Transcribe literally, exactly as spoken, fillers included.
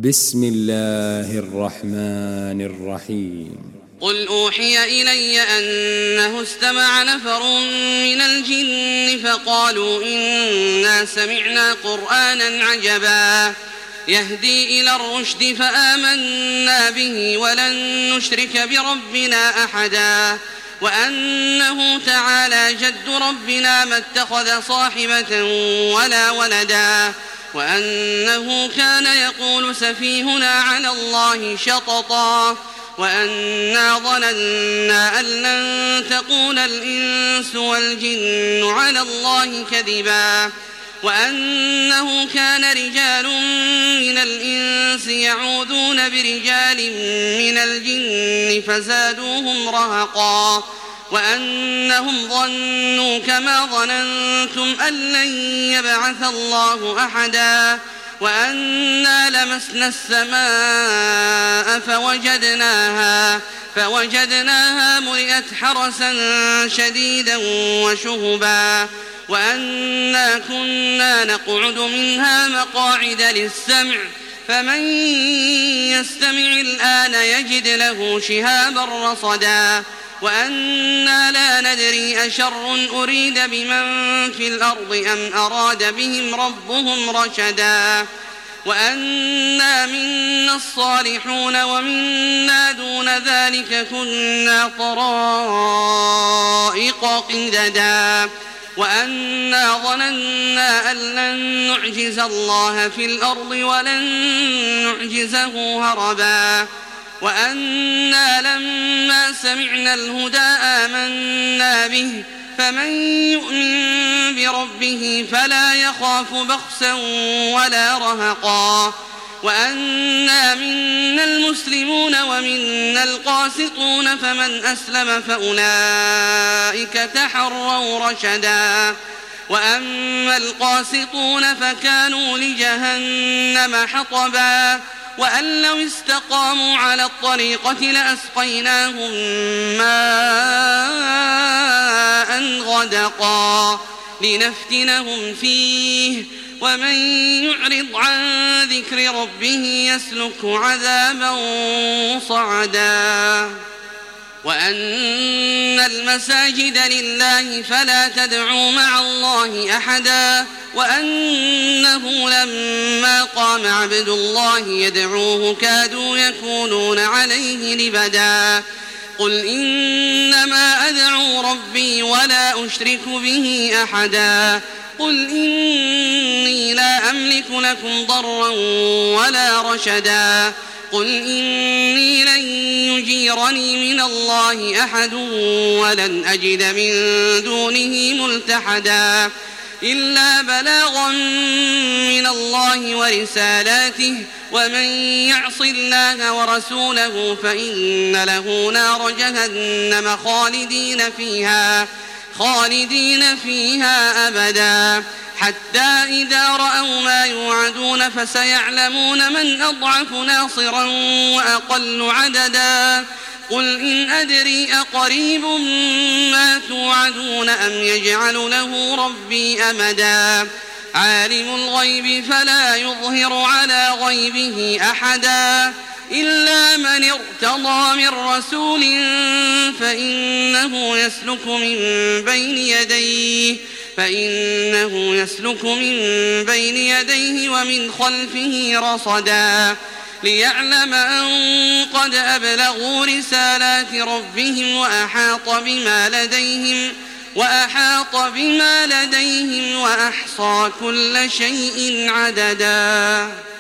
بسم الله الرحمن الرحيم قل أوحي إلي أنه استمع نفر من الجن فقالوا إنا سمعنا قرآنا عجبا يهدي إلى الرشد فآمنا به ولن نشرك بربنا أحدا وأنه تعالى جد ربنا ما اتخذ صاحبة ولا ولدا وأنه كان يقول سفيهنا على الله شططا وأنا ظننا أن لن تقول الإنس والجن على الله كذبا وأنه كان رجال من الإنس يعوذون برجال من الجن فزادوهم رهقا وأنهم ظنوا كما ظننتم أن لن يبعث الله أحدا وأنا لمسنا السماء فوجدناها فوجدناها ملئت حرسا شديدا وشهبا وأنا كنا نقعد منها مقاعد للسمع فمن يستمع الآن يجد له شهابا رصدا وأنا لا ندري أشر أريد بمن في الأرض أم أراد بهم ربهم رشدا وأنا منا الصالحون ومنا دون ذلك كنا طرائق قددا وأنا ظننا أن لن نعجز الله في الأرض ولن نعجزه هربا وأنا لما سمعنا الهدى آمنا به فمن يؤمن بربه فلا يخاف بخسا ولا رهقا وأنا منا المسلمون ومنا القاسطون فمن أسلم فأولئك تحروا رشدا وأما القاسطون فكانوا لجهنم حطبا وأن لو استقاموا على الطريقة لأسقيناهم ماء غدقا لنفتنهم فيه ومن يعرض عن ذكر ربه يسلكه عذابا صعدا وأن المساجد لله فلا تدعوا مع الله أحدا وأنه لما قام عبد الله يدعوه كادوا يكونون عليه لبدا قل إنما أدعو ربي ولا أشرك به أحدا قل إني لا أملك لكم ضرا ولا رشدا قل إني لن يجيرني من الله أحد ولن أجد من دونه ملتحدا إلا بلاغا من الله ورسالاته ومن يعص الله ورسوله فإن له نار جهنم خالدين فيها خالدين فيها أبدا حتى إذا رأوا ما يوعدون فسيعلمون من أضعف ناصرا وأقل عددا قل إن أدري أقريب ما توعدون أم يجعل له ربي أمدا عالم الغيب فلا يظهر على غيبه أحدا إلا من ارتضى من رسول فإنه يسلك من بين يديه فإنه يسلك من بين يديه ومن خلفه رصدا ليعلم أن قد أبلغوا رسالات ربهم وأحاط بما لديهم وأحاط بما لديهم وأحصى كل شيء عددا.